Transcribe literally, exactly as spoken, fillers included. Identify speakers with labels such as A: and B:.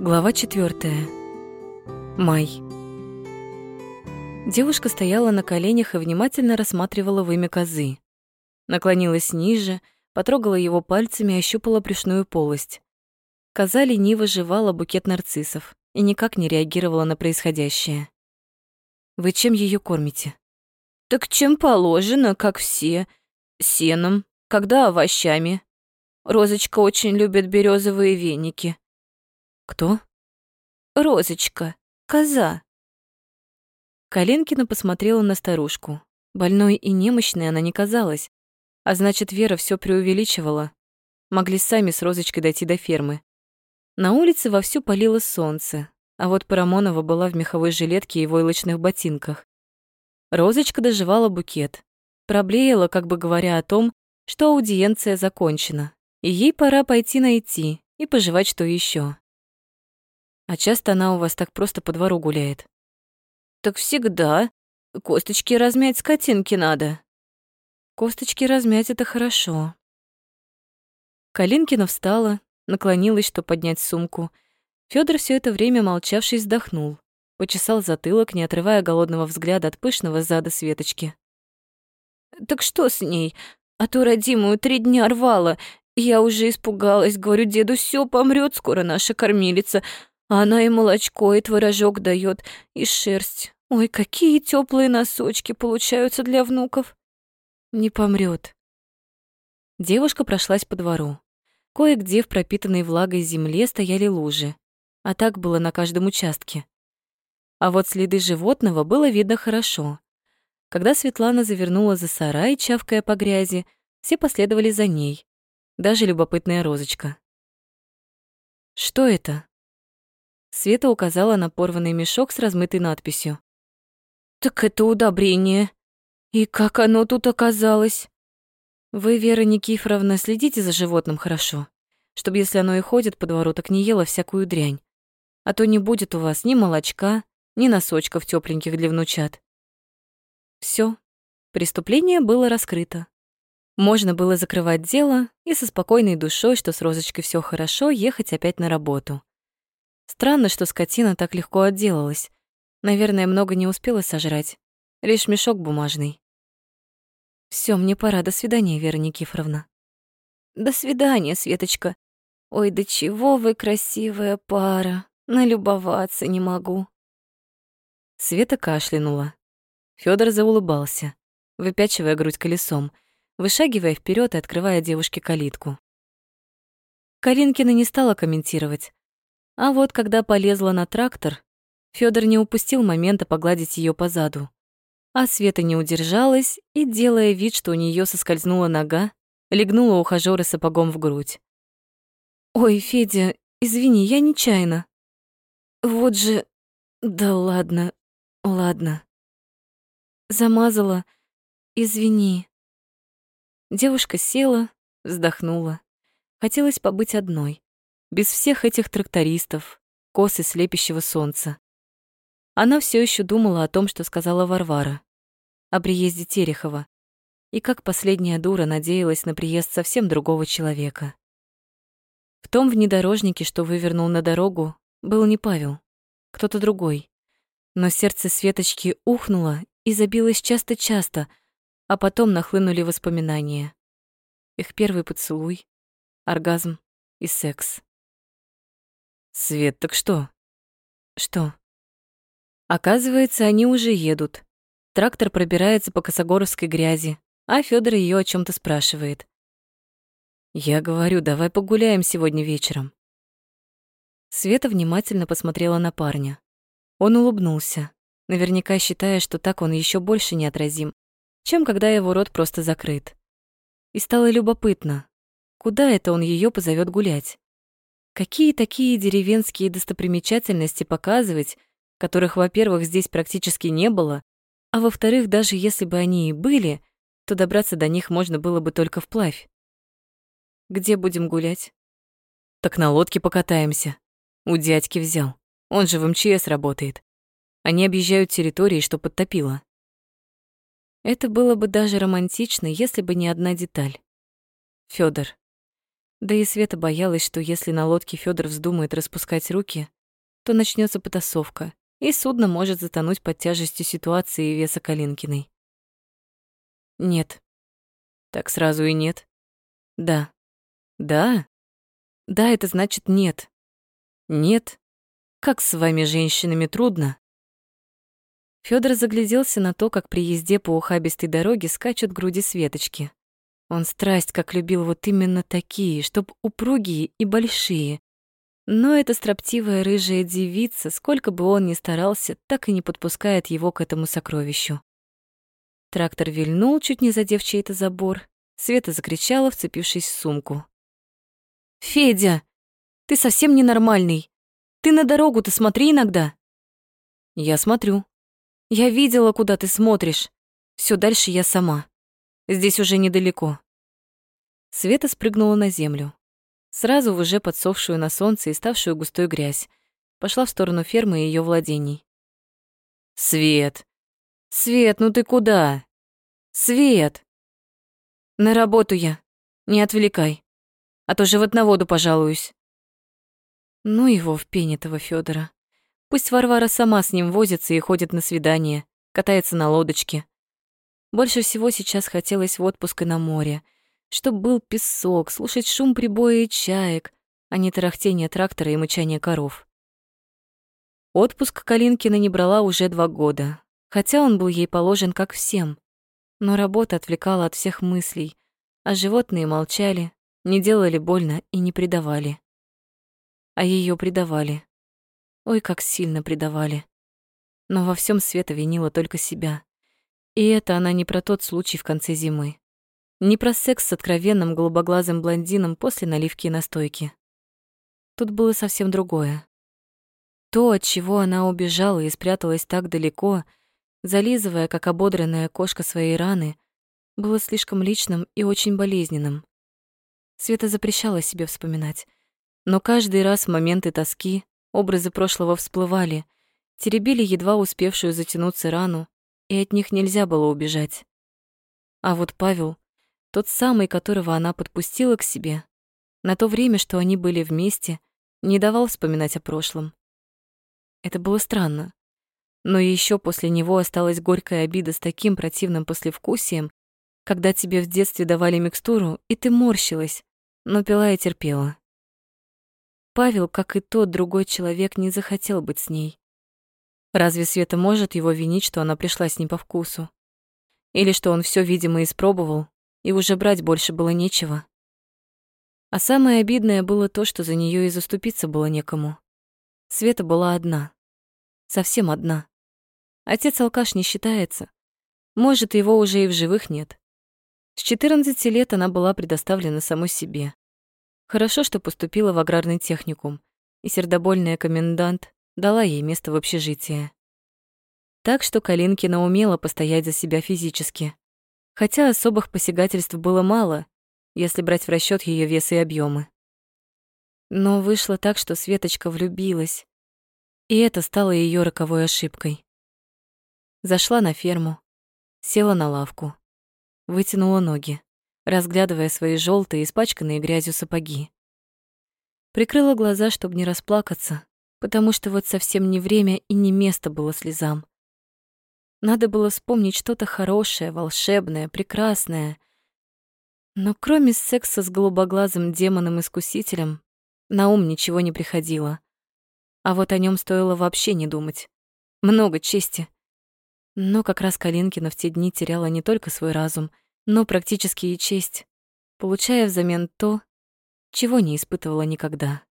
A: Глава четвёртая. Май. Девушка стояла на коленях и внимательно рассматривала вымя козы. Наклонилась ниже, потрогала его пальцами и ощупала брюшную полость. Коза лениво жевала букет нарциссов и никак не реагировала на происходящее. «Вы чем её кормите?»
B: «Так чем положено, как все. Сеном, когда овощами. Розочка очень любит березовые веники».
A: «Кто?»
B: «Розочка, коза».
A: Коленкина посмотрела на старушку. Больной и немощной она не казалась, а значит, Вера всё преувеличивала. Могли сами с Розочкой дойти до фермы. На улице вовсю палило солнце, а вот Парамонова была в меховой жилетке и войлочных ботинках. Розочка дожевала букет, проблеяла, как бы говоря о том, что аудиенция закончена, и ей пора пойти найти и пожевать что ещё. А часто она у вас так просто по двору гуляет?
B: «Так всегда. Косточки размять скотинке надо».
A: Косточки размять — это хорошо. Калинкина встала, наклонилась, чтобы поднять сумку. Фёдор, всё это время молчавший, вздохнул, почесал затылок, не отрывая голодного взгляда от пышного зада Светочки.
B: «Так что с ней? А то родимую три дня рвала. Я уже испугалась, говорю, деду, всё, помрёт скоро наша кормилица. А она и молочко, и творожок даёт, и шерсть. Ой, какие тёплые носочки получаются для внуков».
A: Не помрёт. Девушка прошлась по двору. Кое-где в пропитанной влагой земле стояли лужи, а так было на каждом участке. А вот следы животного было видно хорошо. Когда Светлана завернула за сарай, чавкая по грязи, все последовали за ней, даже любопытная Розочка. «Что это?» Света указала на порванный мешок с размытой надписью.
B: «Так это удобрение. И как оно тут оказалось?»
A: «Вы, Вера Никифоровна, следите за животным хорошо, чтобы, если оно и ходит по двору, так не ело всякую дрянь. А то не будет у вас ни молочка, ни носочков тёпленьких для внучат». Всё, преступление было раскрыто. Можно было закрывать дело и со спокойной душой, что с Розочкой всё хорошо, ехать опять на работу. Странно, что скотина так легко отделалась. Наверное, много не успела сожрать. Лишь мешок бумажный. Всё, мне пора. До свидания, Вера Никифоровна.
B: До свидания, Светочка. Ой, да чего вы красивая пара. Налюбоваться не могу.
A: Света кашлянула. Фёдор заулыбался, выпячивая грудь колесом, вышагивая вперёд и открывая девушке калитку. Калинкина не стала комментировать. А вот когда полезла на трактор, Фёдор не упустил момента погладить её по заду. А Света не удержалась и, делая вид, что у неё соскользнула нога, легнула ухажёра сапогом в грудь. «Ой, Федя, извини, я нечаянно». «Вот же... Да ладно, ладно». «Замазала. Извини». Девушка села, вздохнула. Хотелось побыть одной, без всех этих трактористов, косы слепящего солнца. Она всё ещё думала о том, что сказала Варвара, о приезде Терехова, и как последняя дура надеялась на приезд совсем другого человека. В том внедорожнике, что вывернул на дорогу, был не Павел, кто-то другой. Но сердце Светочки ухнуло и забилось часто-часто, а потом нахлынули воспоминания. Их первый поцелуй, оргазм и секс. «Свет, так что?» «Что?» Оказывается, они уже едут. Трактор пробирается по косогоровской грязи, а Фёдор её о чём-то спрашивает. «Я говорю, давай погуляем сегодня вечером». Света внимательно посмотрела на парня. Он улыбнулся, наверняка считая, что так он ещё больше неотразим, чем когда его рот просто закрыт. И стало любопытно, куда это он её позовёт гулять? Какие такие деревенские достопримечательности показывать, которых, во-первых, здесь практически не было, а во-вторых, даже если бы они и были, то добраться до них можно было бы только вплавь. «Где будем гулять?» «Так на лодке покатаемся. У дядьки взял. Он же в эм че эс работает. Они объезжают территории, что подтопило». Это было бы даже романтично, если бы не одна деталь. Фёдор. Да и Света боялась, что если на лодке Фёдор вздумает распускать руки, то начнется потасовка, и судно может затонуть под тяжестью ситуации и веса Калинкиной. Нет. Так сразу и нет. Да. Да? Да, это значит нет. Нет. Как с вами, женщинами, трудно? Фёдор загляделся на то, как при езде по ухабистой дороге скачут груди Светочки. Он страсть как любил вот именно такие, чтоб упругие и большие. Но эта строптивая рыжая девица, сколько бы он ни старался, так и не подпускает его к этому сокровищу. Трактор вильнул, чуть не задев чей-то забор. Света закричала, вцепившись в сумку. «Федя, ты совсем ненормальный. Ты на дорогу-то смотри иногда». «Я смотрю. Я видела, куда ты смотришь. Всё, дальше я сама. Здесь уже недалеко». Света спрыгнула на землю. Сразу в уже подсохшую на солнце и ставшую густой грязь. Пошла в сторону фермы и её владений. «Свет! Свет, ну ты куда? Свет!» «На работу я. Не отвлекай. А то животноводу пожалуюсь». Ну его в пень этого Фёдора. Пусть Варвара сама с ним возится и ходит на свидания, катается на лодочке. Больше всего сейчас хотелось в отпуск и на море, чтоб был песок, слушать шум прибоя и чаек, а не тарахтение трактора и мычание коров. Отпуск Калинкина не брала уже два года, хотя он был ей положен как всем. Но работа отвлекала от всех мыслей, а животные молчали, не делали больно и не предавали. А её предавали. Ой, как сильно предавали. Но во всем Света винила только себя. И это она не про тот случай в конце зимы. Не про секс с откровенным голубоглазым блондином после наливки и настойки. Тут было совсем другое. То, от чего она убежала и спряталась так далеко, зализывая, как ободранная кошка, свои раны, было слишком личным и очень болезненным. Света запрещала себе вспоминать. Но каждый раз в моменты тоски образы прошлого всплывали, теребили едва успевшую затянуться рану, и от них нельзя было убежать. А вот Павел, тот самый, которого она подпустила к себе, на то время, что они были вместе, не давал вспоминать о прошлом. Это было странно. Но еще после него осталась горькая обида с таким противным послевкусием, когда тебе в детстве давали микстуру, и ты морщилась, но пила и терпела. Павел, как и тот другой человек, не захотел быть с ней. Разве Света может его винить, что она пришла с ним по вкусу? Или что он все, видимо, испробовал, и уже брать больше было нечего? А самое обидное было то, что за нее и заступиться было некому. Света была одна. Совсем одна. Отец-алкаш не считается. Может, его уже и в живых нет. С четырнадцати лет она была предоставлена самой себе. Хорошо, что поступила в аграрный техникум, и сердобольная комендант дала ей место в общежитии. Так что Калинкина умела постоять за себя физически, хотя особых посягательств было мало, если брать в расчёт её вес и объёмы. Но вышло так, что Светочка влюбилась, и это стало её роковой ошибкой. Зашла на ферму, села на лавку, вытянула ноги, разглядывая свои жёлтые, испачканные грязью сапоги. Прикрыла глаза, чтобы не расплакаться, потому что вот совсем не время и не место было слезам. Надо было вспомнить что-то хорошее, волшебное, прекрасное. Но кроме секса с голубоглазым демоном-искусителем, на ум ничего не приходило. А вот о нём стоило вообще не думать. Много чести. Но как раз Калинкина в те дни теряла не только свой разум, но практически и честь, получая взамен то, чего не испытывала никогда.